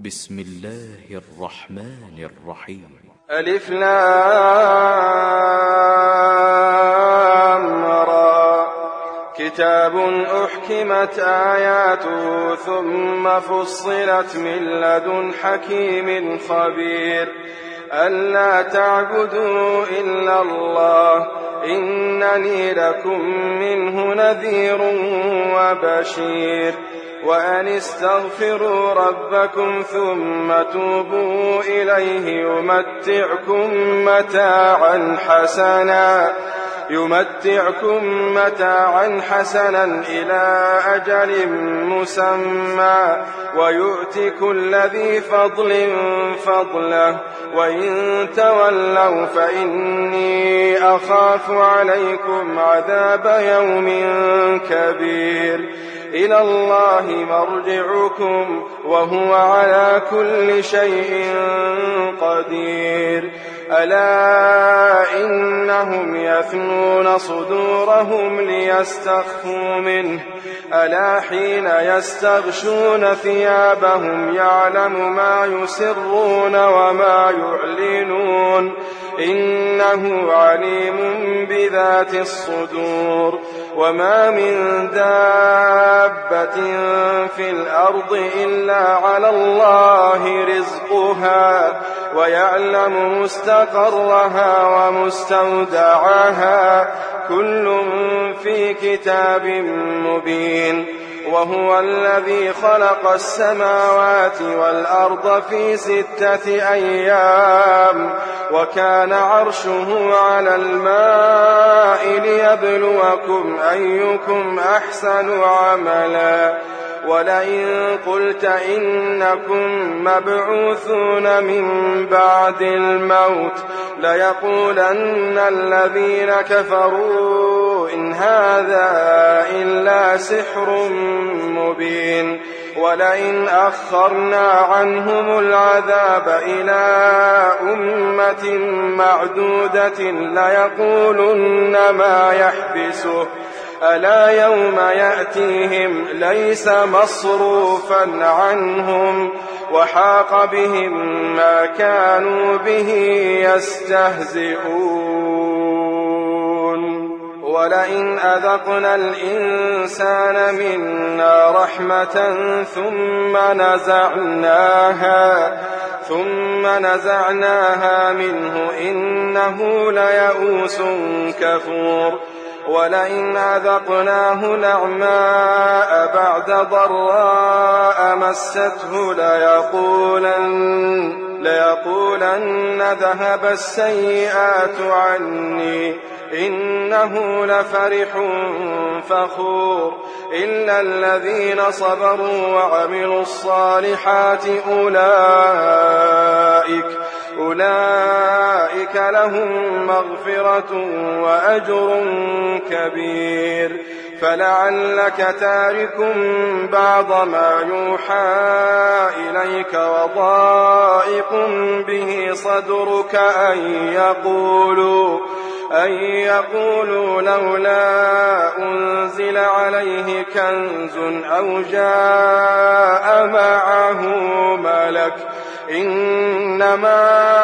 بسم الله الرحمن الرحيم. ألف لام را كتاب أحكمت آياته ثم فصلت من لدن حكيم خبير ألا تعبدوا إلا الله إنني لكم منه نذير وبشير وأن استغفروا ربكم ثم توبوا إليه يمتعكم متاعا حسنا إلى أجل مسمى ويؤتي كل ذي فضل فضله وإن تولوا فإني أخاف عليكم عذاب يوم كبير إلى الله مرجعكم وهو على كل شيء قدير ألا إنهم يثنون صدورهم ليستخفوا منه ألا حين يستغشون ثيابهم يعلم ما يسرون وما يعلنون إنه عليم بذات الصدور وما من دابة في الأرض إلا على الله رزقها ويعلم مستقرها ومستودعها كل في كتاب مبين وهو الذي خلق السماوات والأرض في 6 أيام وكان عرشه على الماء ليبلوكم أيكم أحسن عملا ولئن قلت إنكم مبعوثون من بعد الموت ليقولن الذين كفروا إن هذا إلا سحر مبين ولئن أخرنا عنهم العذاب إلى أمة معدودة ليقولن ما يحبسه ألا يوم يأتيهم ليس مصروفا عنهم وحاق بهم ما كانوا به يستهزئون ولئن أذقنا الإنسان منا رحمة ثم نزعناها منه إنه ليئوس كفور ولئن أذقناه نعماء بعد ضراء مسته ليقولن ذهب السيئات عني إنه لفرح فخور إلا الذين صبروا وعملوا الصالحات أولئك لهم مغفرة وأجر كبير فلعلك تارك بعض ما يوحى إليك وضائق به صدرك أن يقولوا لولا أنزل عليه كنز أو جاء معه ملك إنما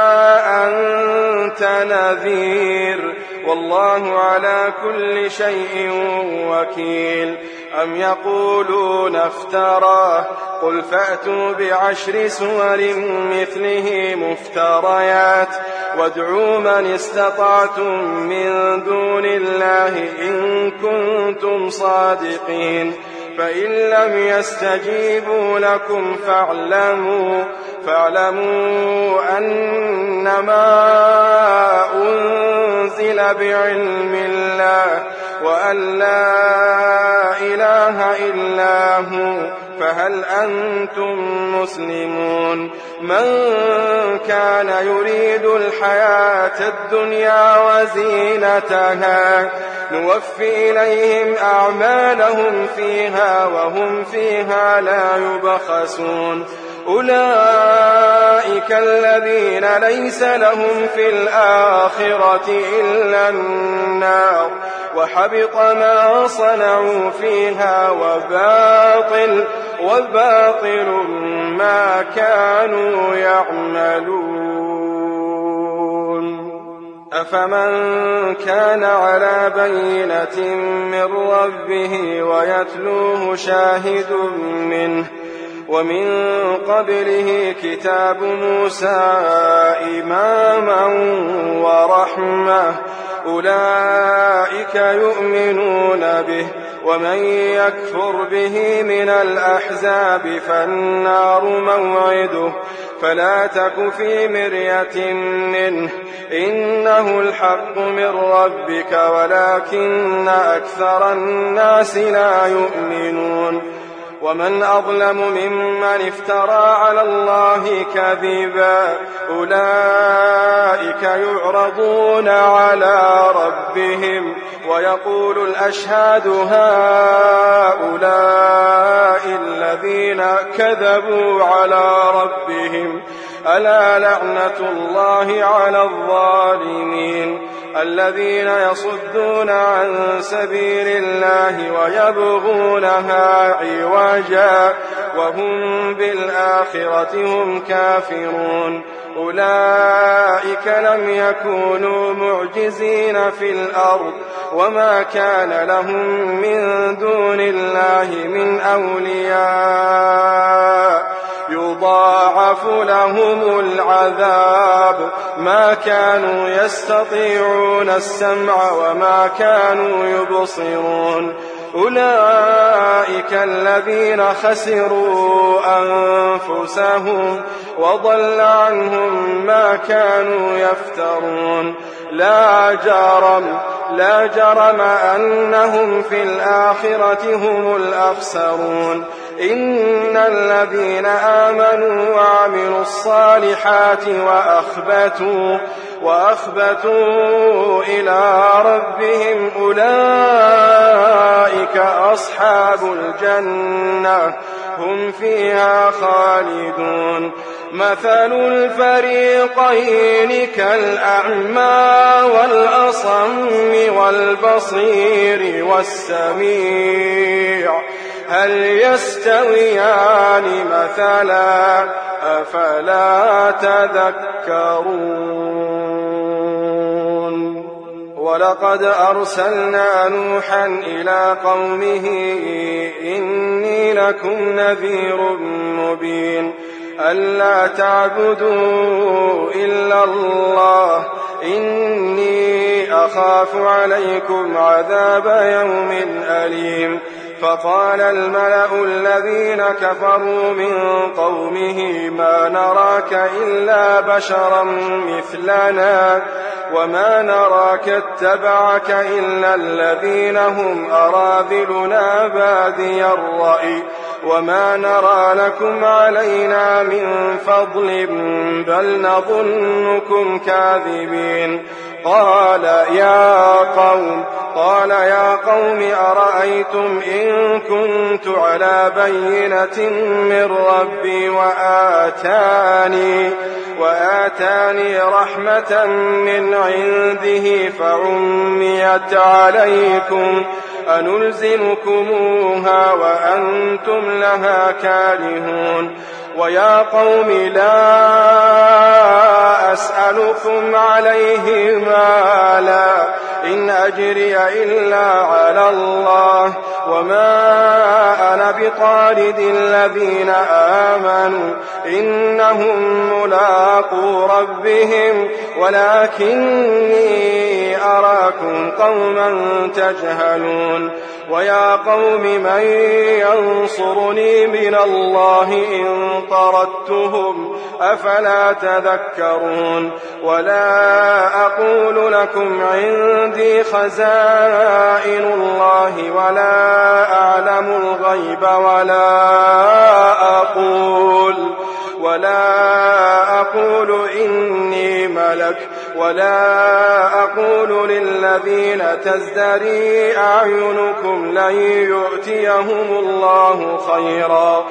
أنت نذير والله على كل شيء وكيل أم يقولون افتراه قل فأتوا ب10 سور مثله مفتريات وادعوا من استطعتم من دون الله إن كنتم صادقين فإن لم يستجيبوا لكم فاعلموا أنما أنزل بعلم الله وأن لا إله إلا هو فهل أنتم مسلمون من كان يريد الحياة الدنيا وزينتها نوفي إليهم أعمالهم فيها وهم فيها لا يبخسون أولئك الذين ليس لهم في الآخرة إلا النار وحبط ما صنعوا فيها وباطل ما كانوا يعملون. أفمن كان على بينة من ربه ويتلوه شاهد منه ومن قبله كتاب موسى إماما ورحمة أولئك يؤمنون به ومن يكفر به من الأحزاب فالنار موعده فلا تك في مرية منه إنه الحق من ربك ولكن أكثر الناس لا يؤمنون. ومن أظلم ممن افترى على الله كذبا أولئك يعرضون على ربهم ويقول الأشهاد هؤلاء الذين كذبوا على ربهم ألا لعنة الله على الظالمين الذين يصدون عن سبيل الله ويبغونها عوجا وهم بالآخرة هم كافرون أولئك لم يكونوا معجزين في الأرض وما كان لهم من دون الله من أولياء يضاعف لهم العذاب ما كانوا يستطيعون السمع وما كانوا يبصرون أولئك الذين خسروا أنفسهم وضل عنهم ما كانوا يفترون لا جرم أنهم في الآخرة هم الأخسرون إن الذين آمنوا وعملوا الصالحات وأخبتوا إلى ربهم أولئك أصحاب الجنة هم فيها خالدون مثل الفريقين كالأعمى والأصم والبصير والسميع هل يستويان مثلا أفلا تذكرون ولقد أرسلنا نوحا إلى قومه إني لكم نذير مبين ألا تعبدوا إلا الله إني أخاف عليكم عذاب يوم أليم فقال الملأ الذين كفروا من قومه ما نراك إلا بشرا مثلنا وما نراك اتبعك إلا الذين هم أراذلنا بادي الرأي وما نرى لكم علينا من فضل بل نظنكم كاذبين قال يا قوم أرأيتم إن كنت على بينة من ربي وآتاني رحمة من عنده فعميت عليكم أنلزمكموها وأنتم لها كارهون ويا قوم لا أسألكم عليه مالا إن أجري إلا على الله وما أنا بطارد الذين آمنوا إنهم ملاقو ربهم ولكني أراكم قوما تجهلون ويا قوم من ينصرني من الله إن طردتهم أفلا تذكرون ولا أقول لكم عندي خزائن الله ولا أعلم الغيب ولا أقول إني ملك ولا أقول للذين تزدري أعينكم لن يؤتيهم الله خيرا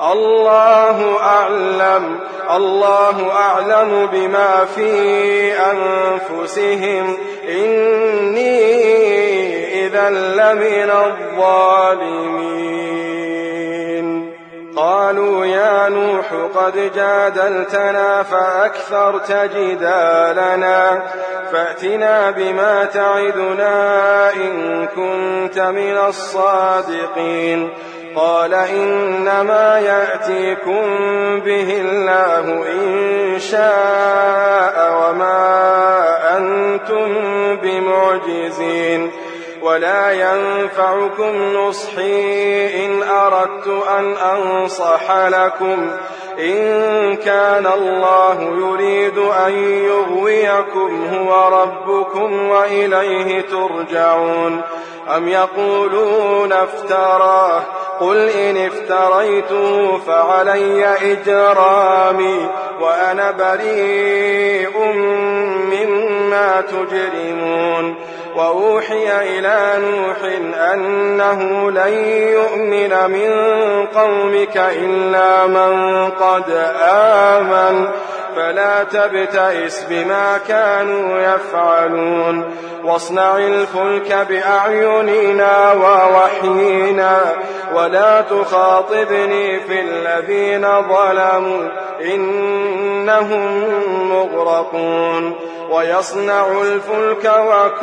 الله أعلم بما في أنفسهم إني إذا لمن الظالمين قالوا يا نوح قد جادلتنا فأكثرت جدالنا فأتنا بما تعدنا إن كنت من الصادقين. قال إنما يأتيكم به الله إن شاء وما أنتم بمعجزين ولا ينفعكم نصحي إن أردت أن أنصح لكم إن كان الله يريد أن يغويكم هو ربكم وإليه ترجعون. أم يقولون افتراه قل إن افتريته فعلي إجرامي وأنا بريء مما تجرمون. وأوحي إلى نوح أنه لن يؤمن من قومك إلا من قد آمن فلا تبتئس بما كانوا يفعلون واصنع الفلك بأعيننا ووحينا ولا تخاطبني في الذين ظلموا إنهم مغرقون. ويصنع الفلك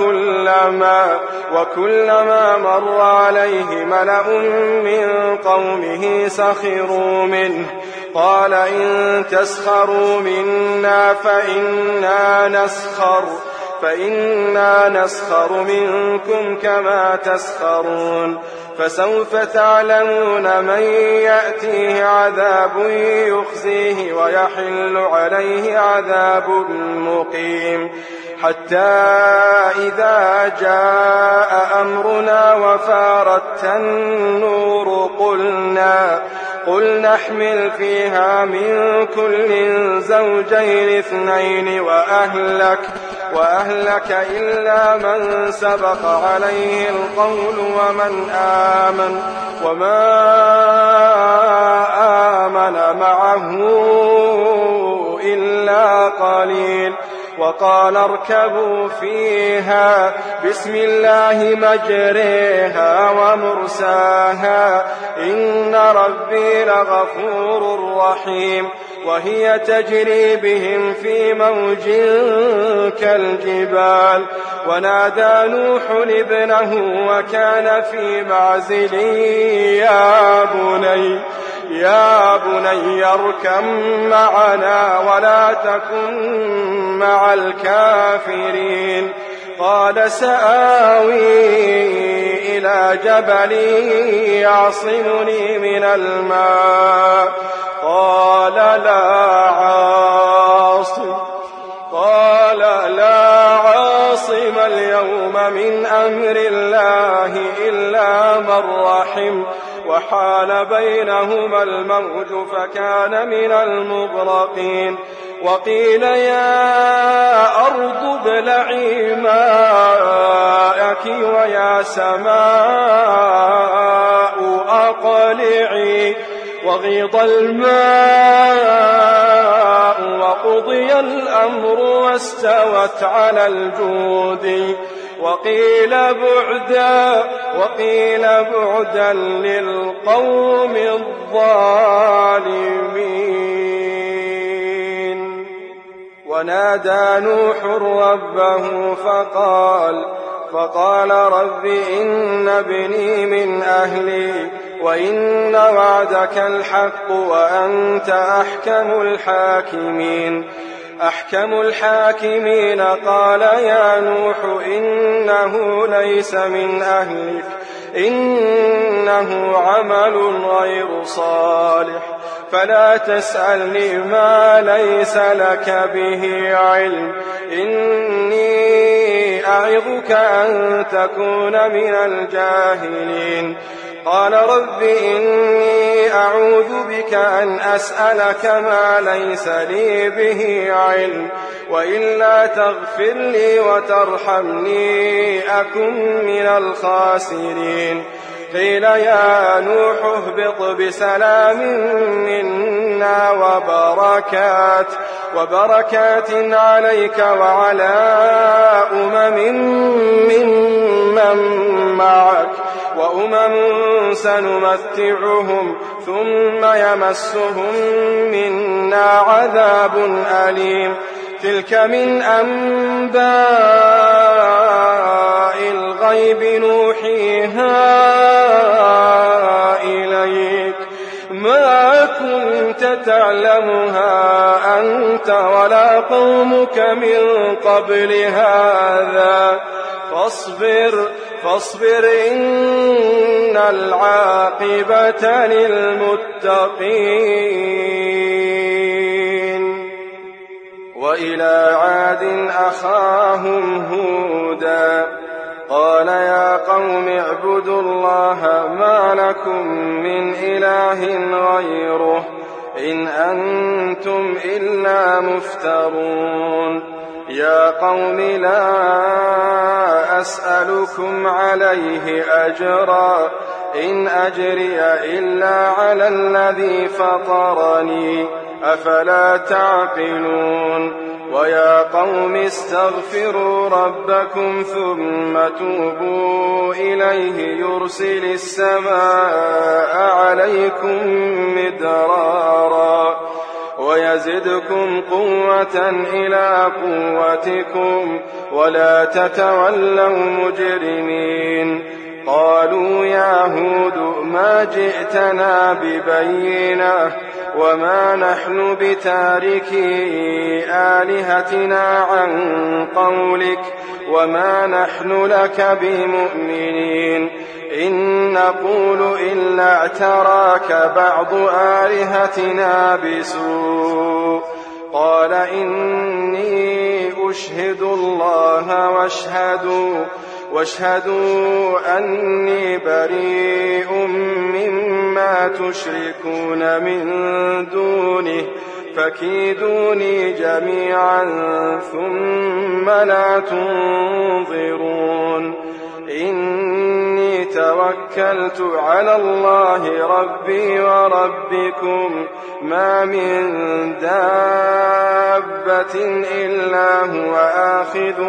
وكلما مر عليه ملأ من قومه سخروا منه قال إن تسخروا منا فإنا نسخر منكم كما تسخرون. فسوف تعلمون من يأتيه عذاب يخزيه ويحل عليه عذاب مقيم. حتى إذا جاء أمرنا وفارت النور قل نحمل فيها من كل زوجين اثنين وأهلك إلا من سبق عليه القول وما آمن معه إلا قليل. وقال اركبوا فيها بسم الله مجريها ومرساها إن ربي لغفور رحيم. وهي تجري بهم في موج كالجبال. ونادى نوح ابنه وكان في معزل يا بني اركب معنا ولا تكن مع الكافرين. قال سآوي إلى جبل يعصمني من الماء قال لا عاصم اليوم من أمر الله إلا من رحم وحال بينهما الموج فكان من المغرقين. وقيل يا أرض ابلعي ماءك ويا سماء أقلعي وغيض الماء وقضي الأمر واستوت على الجود وقيل بعدا للقوم الظالمين. ونادى نوح ربه فقال رب إن ابني من أهلي وإن وعدك الحق وأنت أحكم الحاكمين. قال يا نوح إنه ليس من أهلك إنه عمل غير صالح فلا تسألني ما ليس لك به علم إني أعظك أن تكون من الجاهلين. قال رب إني أعوذ بك أن أسألك ما ليس لي به علم وإلا تغفر لي وترحمني أكن من الخاسرين. قيل يا نوح اهبط بسلام منا وبركات عليك وعلى أمم ممن معك وأمم سنمتعهم ثم يمسهم منا عذاب أليم تلك من أنباء الغيب نوحيها إليك ما كنت تعلمها أنت ولا قومك من قبل هذا فاصبر إن العاقبة للمتقين وإلى عاد أخاهم هودا قال يا قوم اعبدوا الله ما لكم من إله غيره إن أنتم إلا مفترون يا قوم لا أسألكم عليه أجرا إن أجري إلا على الذي فطرني أفلا تعقلون ويا قوم استغفروا ربكم ثم توبوا إليه يرسل السماء عليكم مدرارا ويزدكم قوة إلى قوتكم ولا تتولوا مجرمين قالوا يا هود ما جئتنا ببينة وما نحن بتاركي آلهتنا عن قولك وما نحن لك بمؤمنين إن نقول إلا اعتراك بعض آلهتنا بسوء قال إني أشهد الله واشهدوا أني بريء مما تشركون من دونه فكيدوني جميعا ثم لا تنظرون إني توكلت على الله ربي وربكم ما من دابة إلا هو آخذ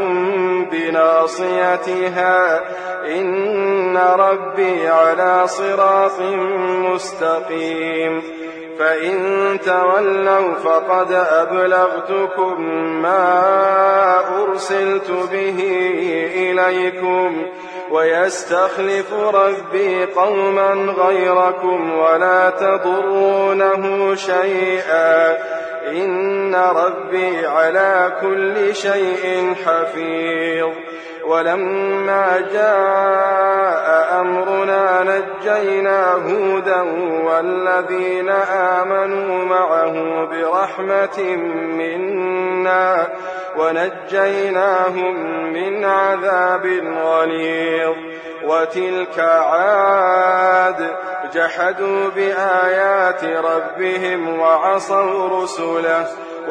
بناصيتها إن ربي على صراط مستقيم فإن تولوا فقد أبلغتكم ما أرسلت به إليكم ويستخلف ربي قوما غيركم ولا تضرونه شيئا إن ربي على كل شيء حفيظ ولما جاء أمرنا نجينا هودا والذين آمنوا معه برحمة منا ونجيناهم من عذاب غليظ وتلك عاد جحدوا بآيات ربهم وعصوا رسله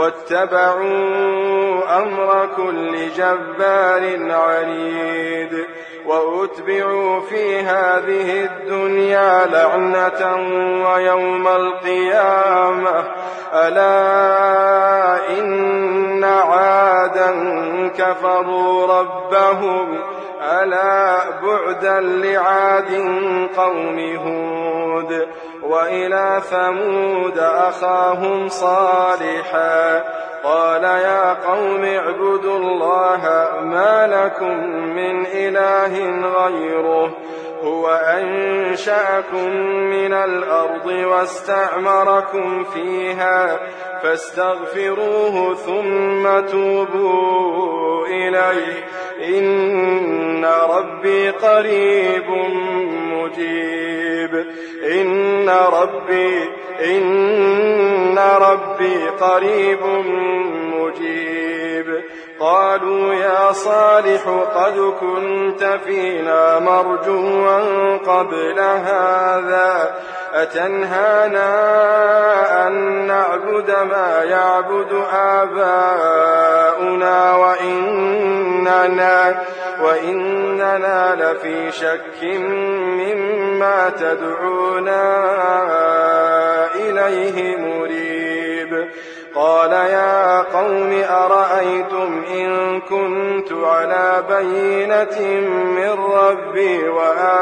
واتبعوا أمر كل جبار عنيد وأتبعوا في هذه الدنيا لعنة ويوم القيامة ألا إن عادا كفروا ربهم ألا بعدا لعاد قوم هود وإلى ثمود أخاهم صالحا قال يا قوم اعبدوا الله ما لكم من إله غيره هو أنشأكم من الأرض واستعمركم فيها فاستغفروه ثم توبوا إليه إن ربي قريب مجيب إن ربي قريب مجيب قالوا يا صالح قد كنت فينا مرجوا قبل هذا أتنهانا أن نعبد ما يعبد آباؤنا وإننا لفي شك مما تدعونا إليه مريب قال يا قوم أرأيتم إن كنت على بينة من ربي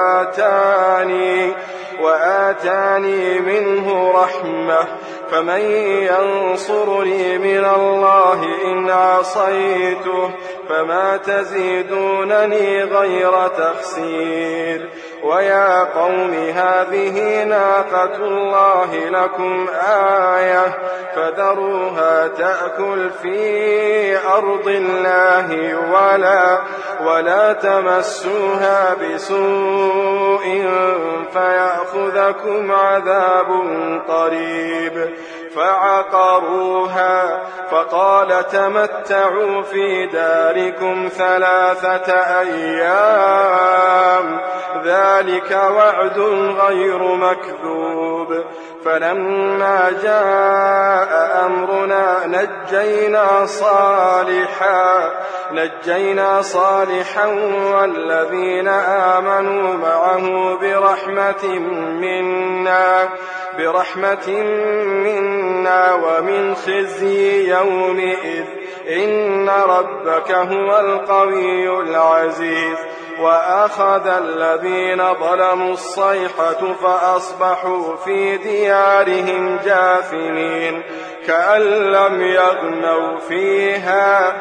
وآتاني منه رحمة فمن ينصرني من الله إن عصيته فما تزيدونني غير تخسير ويا قوم هذه ناقة الله لكم آية فذروها تأكل في أرض الله ولا تمسوها بسوء فيأخذكم عذاب قريب فعقروها فقال تمتعوا في داركم 3 أيام ذلك وعد غير مكذوب فلما جاء أمرنا نجينا صالحا والذين آمنوا معه برحمة منا ومن خزي يومئذ إن ربك هو القوي العزيز وأخذ الذين ظلموا الصيحة فأصبحوا في ديارهم جاثمين كأن لم يغنوا فيها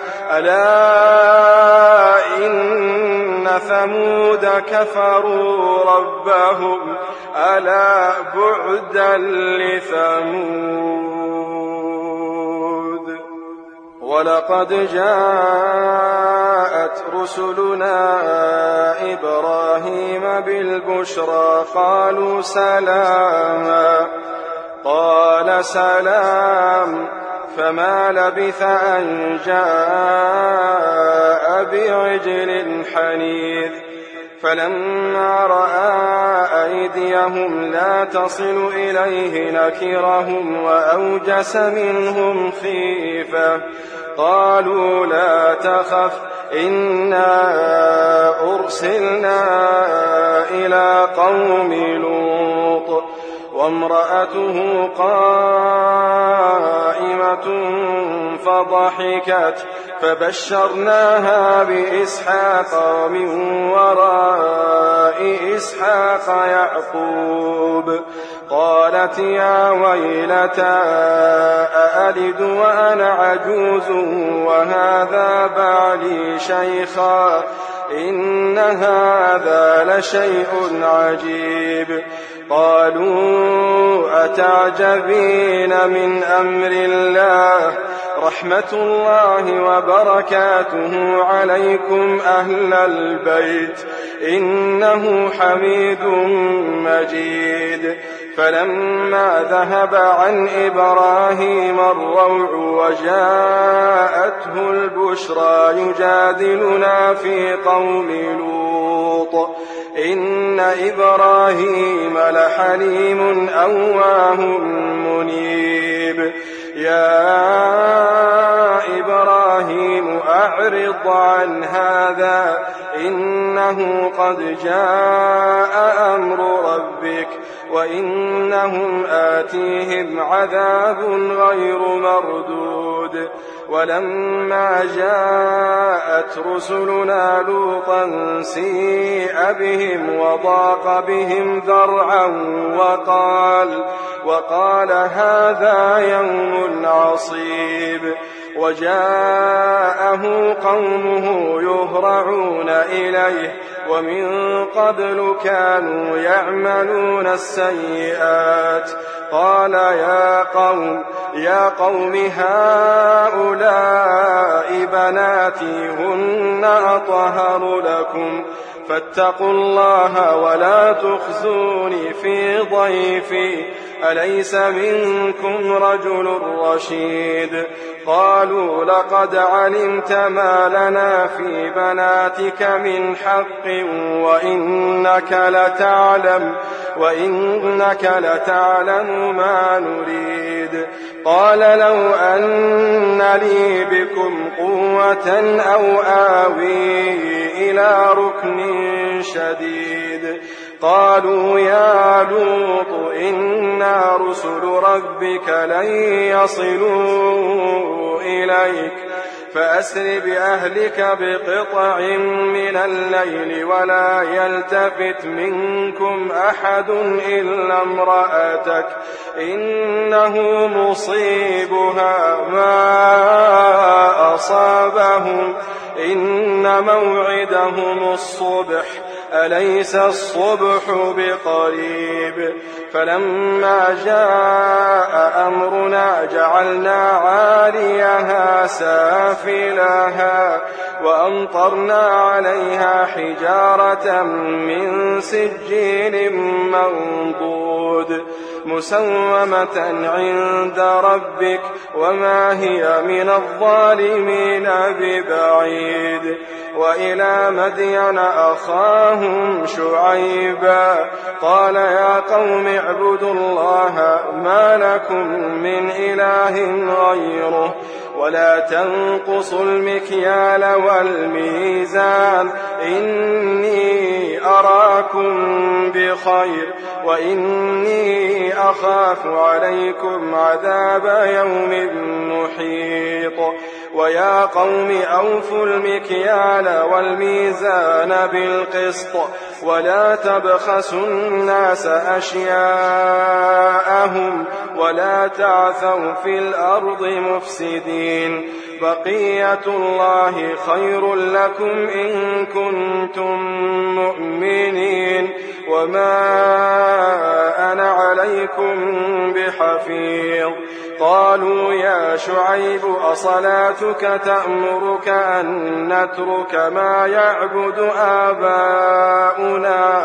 ألا إن ثمود كفروا ربهم ألا بعدا لثمود ولقد جاءت رسلنا إبراهيم بالبشرى قالوا سلاما قال سلام فما لبث أن جاء بعجل حنيذ فلما رأى أيديهم لا تصل إليه نكرهم وأوجس منهم خيفة قالوا لا تخف إنا أرسلنا إلى قوم لوط وامرأته قائمة فضحكت فبشرناها بإسحاق ومن وراء إسحاق يعقوب قالت يا ويلتى أألد وأنا عجوز وهذا بعلي شيخا إن هذا لشيء عجيب قالوا أتعجبين من أمر الله رحمة الله وبركاته عليكم أهل البيت إنه حميد مجيد فلما ذهب عن إبراهيم الروع وجاءته البشرى يجادلنا في قوم لوط إن إبراهيم لحليم أواه منيب يا إبراهيم أعرض عن هذا إنه قد جاء أمر ربك وإنهم آتيهم عذاب غير مردود ولما جاءت رسلنا لوطا سيء بهم وضاق بهم ذرعا وقال هذا يوم عصيب وجاءه قومه يهرعون إليه ومن قبل كانوا يعملون السيئات قال يا قوم هؤلاء بناتي هن أطهر لكم فاتقوا الله ولا تخزوني في ضيفي أليس منكم رجل رشيد قالوا لقد علمت ما لنا في بناتك من حق وإنك لتعلم ما نريد قال لو أن لي بكم قوة أو آوي إلى ركن شديد قالوا يا لوط إنا رسل ربك لن يصلوا إليك فأسر بأهلك بقطع من الليل ولا يلتفت منكم أحد إلا امرأتك إنه مصيبها ما أصابهم إن موعدهم الصبح أليس الصبح بقريب فلما جاء أمرنا جعلنا عاليها سافلها وأمطرنا عليها حجارة من سجيل منضود مسومة عند ربك وما هي من الظالمين ببعيد وإلى مدين أخاهم شعيبا قال يا قوم اعبدوا الله ما لكم من إله غيره ولا تنقصوا المكيال والميزان إني أراكم بخير وإني أخاف عليكم عذاب يوم محيط ويا قوم أوفوا المكيال والميزان بالقسط ولا تبخسوا الناس أشياءهم ولا تعثوا في الأرض مفسدين بقية الله خير لكم إن كنتم مؤمنين وما أنا عليكم بحفيظ قالوا يا شعيب أصلاتك تأمرك أن نترك ما يعبد آباؤنا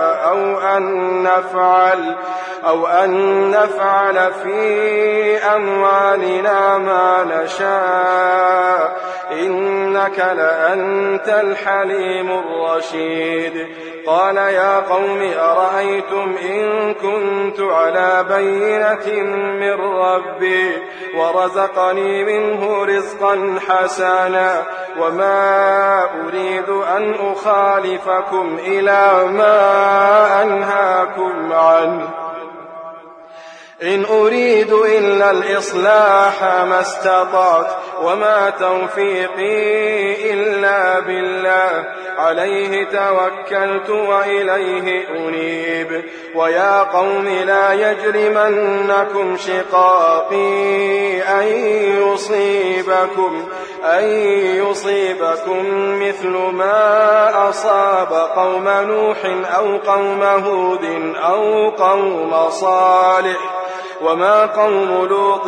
أو أن نفعل في أموالنا ما نشاء إنك لأنت الحليم الرشيد قال يا قوم أرأيتم إن كنت على بينة من ربي ورزقني منه رزقا حسنا وما أريد أن أخالفكم إلى ما أنهاكم عنه إن أريد إلا الإصلاح ما استطعت وما توفيقي إلا بالله عليه توكلت وإليه أنيب ويا قوم لا يجرمنكم شقاقي أن يصيبكم مثل ما أصاب قوم نوح أو قوم هود أو قوم صالح وما قوم لوط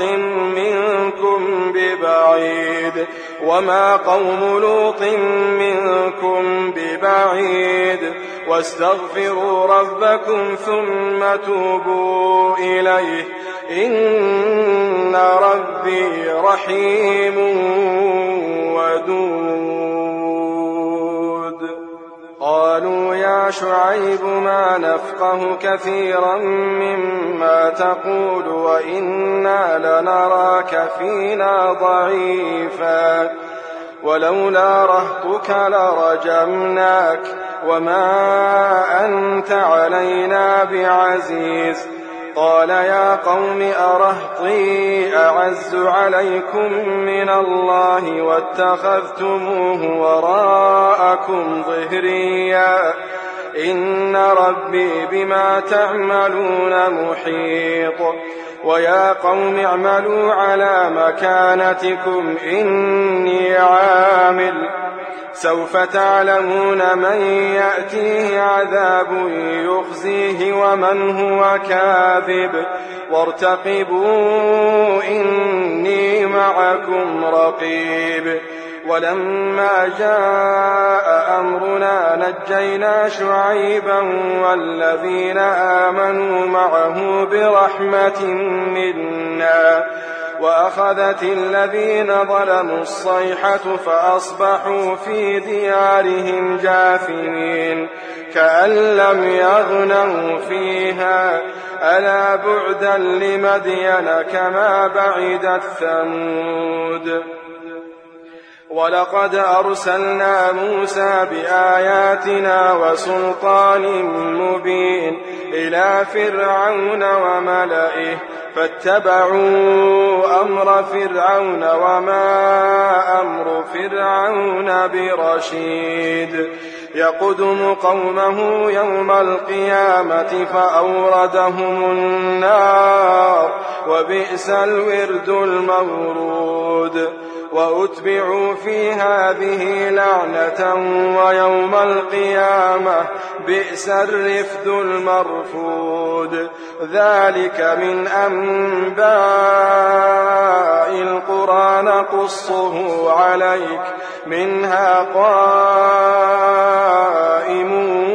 منكم ببعيد واستغفروا ربكم ثم توبوا إليه إن ربي رحيم ودود قالوا يا شعيب ما نفقه كثيرا مما تقول وإنا لنراك فينا ضعيفا ولولا رهطك لرجمناك وما أنت علينا بعزيز قال يا قوم أرهطي أعز عليكم من الله واتخذتموه وراءكم ظهريا إن ربي بما تعملون محيط ويا قوم اعملوا على مكانتكم إني عامل سوف تعلمون من يأتيه عذاب يخزيه ومن هو كاذب وارتقبوا إني معكم رقيب ولما جاء أمرنا نجينا شعيبا والذين آمنوا معه برحمة منا وأخذت الذين ظلموا الصيحة فأصبحوا في ديارهم جاثمين كأن لم يغنوا فيها ألا بعدا لمدين كما بعدت ثمود ولقد أرسلنا موسى بآياتنا وسلطان مبين إلى فرعون وملئه فاتبعوا أمر فرعون وما أمر فرعون برشيد يقدم قومه يوم القيامة فأوردهم النار وبئس الورد المورود وأتبعوا في هذه لعنة ويوم القيامة بئس الرفد المرفود ذلك من أنباء القرى نقصه عليك منها قائم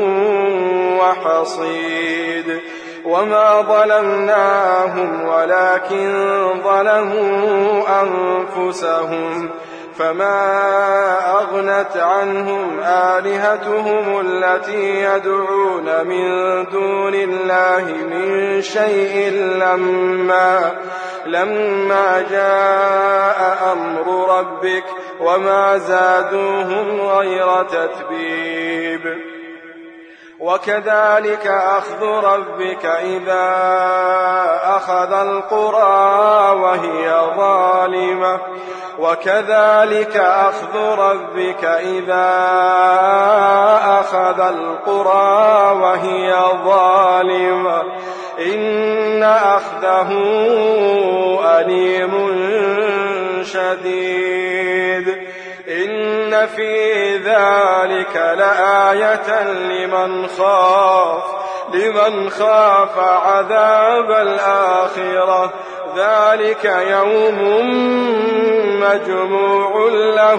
وحصيد وما ظلمناهم ولكن ظلموا أنفسهم فما أغنت عنهم آلهتهم التي يدعون من دون الله من شيء لما جاء أمر ربك وما زادوهم غير تتبيب وكذلك أخذ ربك إذا أخذ القرى وهي ظالمة وكذلك أخذ ربك إذا أخذ القرى وهي ظالمة إن أخذه أليم شديد إن في ذلك لآية لمن خاف عذاب الآخرة ذلك يوم مجموع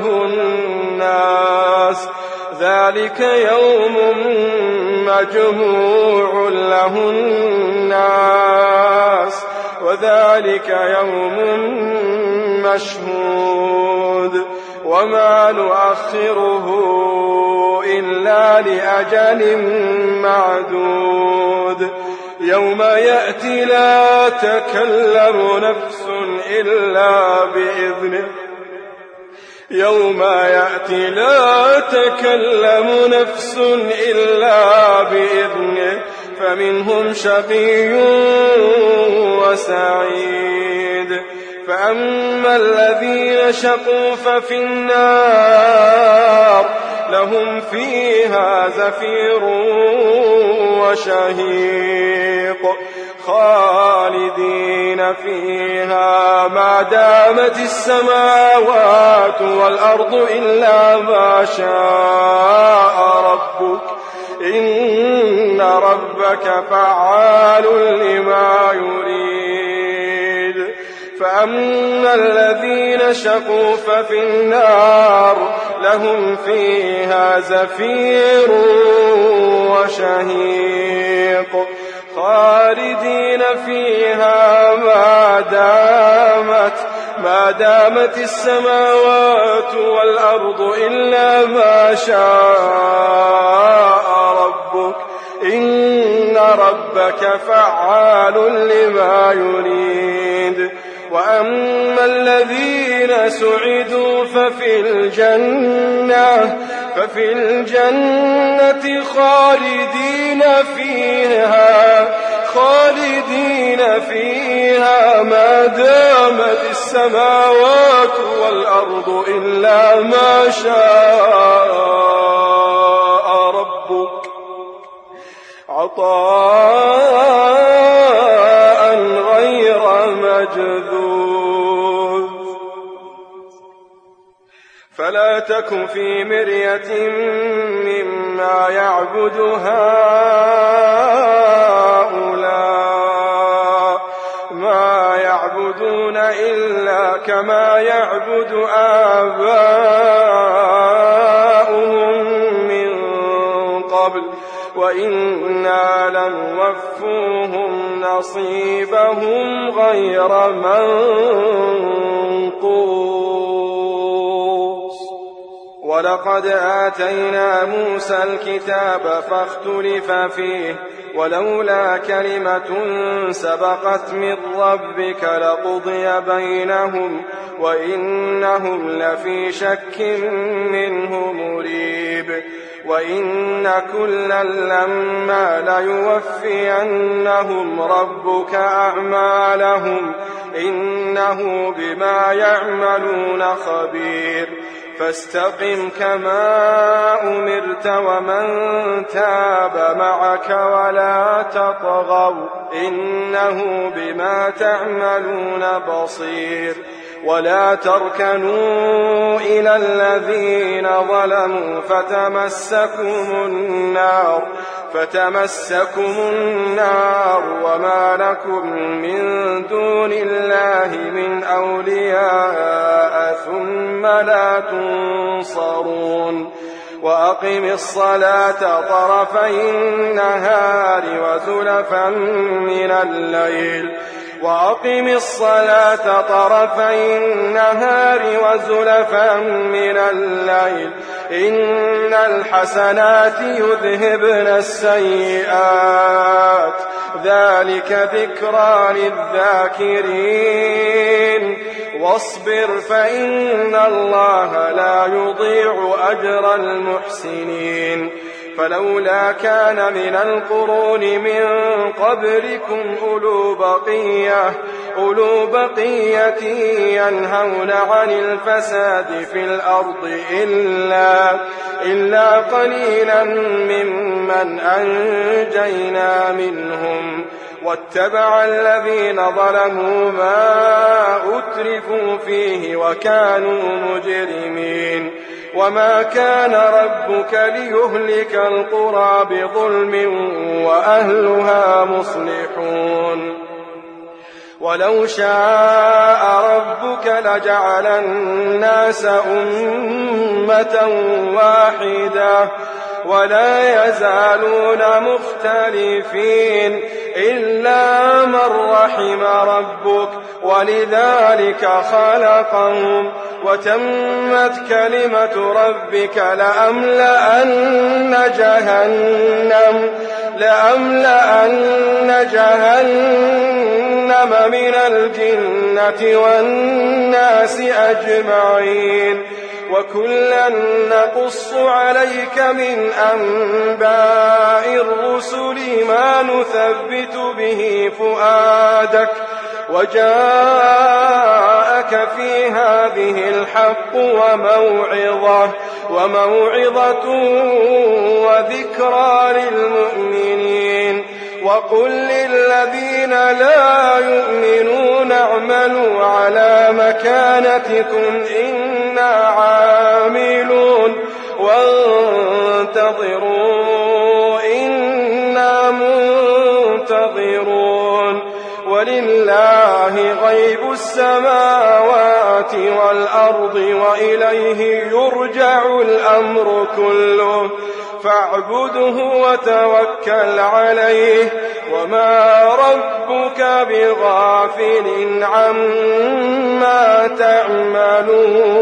له الناس وذلك يوم مشهود وما نؤخره إلا لأجل معدود يوم يأتي لا تكلم نفس إلا بإذنه فمنهم شقي وسعيد فأما الذين شقوا ففي النار لهم فيها زفير وشهيق خالدين فيها ما دامت السماوات والأرض إلا ما شاء ربك إن ربك فعال لما يريد فأما الذين شقوا ففي النار لهم فيها زفير وشهيق خالدين فيها ما دامت السماوات والأرض إلا ما شاء ربك إن ربك فعال لما يريد وأما الذين سعدوا ففي الجنة خالدين فيها ما دامت السماوات والأرض إلا ما شاء ربك عطاء غير مجذوذ فلا تك في مرية مما يعبد هؤلاء ما يعبدون إلا كما يعبد آباؤهم من قبل وإنا لنوفوهم نصيبهم غير منقوص ولقد آتينا موسى الكتاب فاختلف فيه ولولا كلمة سبقت من ربك لقضي بينهم وإنهم لفي شك منه مريب وإن كلا لما ليوفينهم ربك أعمالهم إنه بما يعملون خبير فاستقم كما أمرت ومن تاب معك ولا تطغوا إنه بما تعملون بصير ولا تركنوا إلى الذين ظلموا فتمسكم النار وما لكم من دون الله من أولياء ثم لا تنصرون وأقم الصلاة طرفي النهار وزلفا من الليل إن الحسنات يذهبن السيئات ذلك ذكرى للذاكرين واصبر فإن الله لا يضيع أجر المحسنين فلولا كان من القرون من قبلكم أولو بقية ينهون عن الفساد في الأرض إلا قليلا ممن أنجينا منهم واتبع الذين ظلموا ما أترفوا فيه وكانوا مجرمين وما كان ربك ليهلك القرى بظلم وأهلها مصلحون ولو شاء ربك لجعل الناس أمة واحدة ولا يزالون مختلفين إلا من رحم ربك ولذلك خلقهم وتمت كلمة ربك لأملأن جهنم من الجنة والناس أجمعين وكلا نقص عليك من أنباء الرسل ما نثبت به فؤادك وجاءك في هذه الحق وموعظة وذكرى للمؤمنين وقل للذين لا يؤمنون اعملوا على مكانتكم إنا عاملون وانتظروا إنا منتظرون ولله غيب السماوات والأرض وإليه يرجع الأمر كله فاعبده وتوكل عليه وما ربك بغافل عما تعملون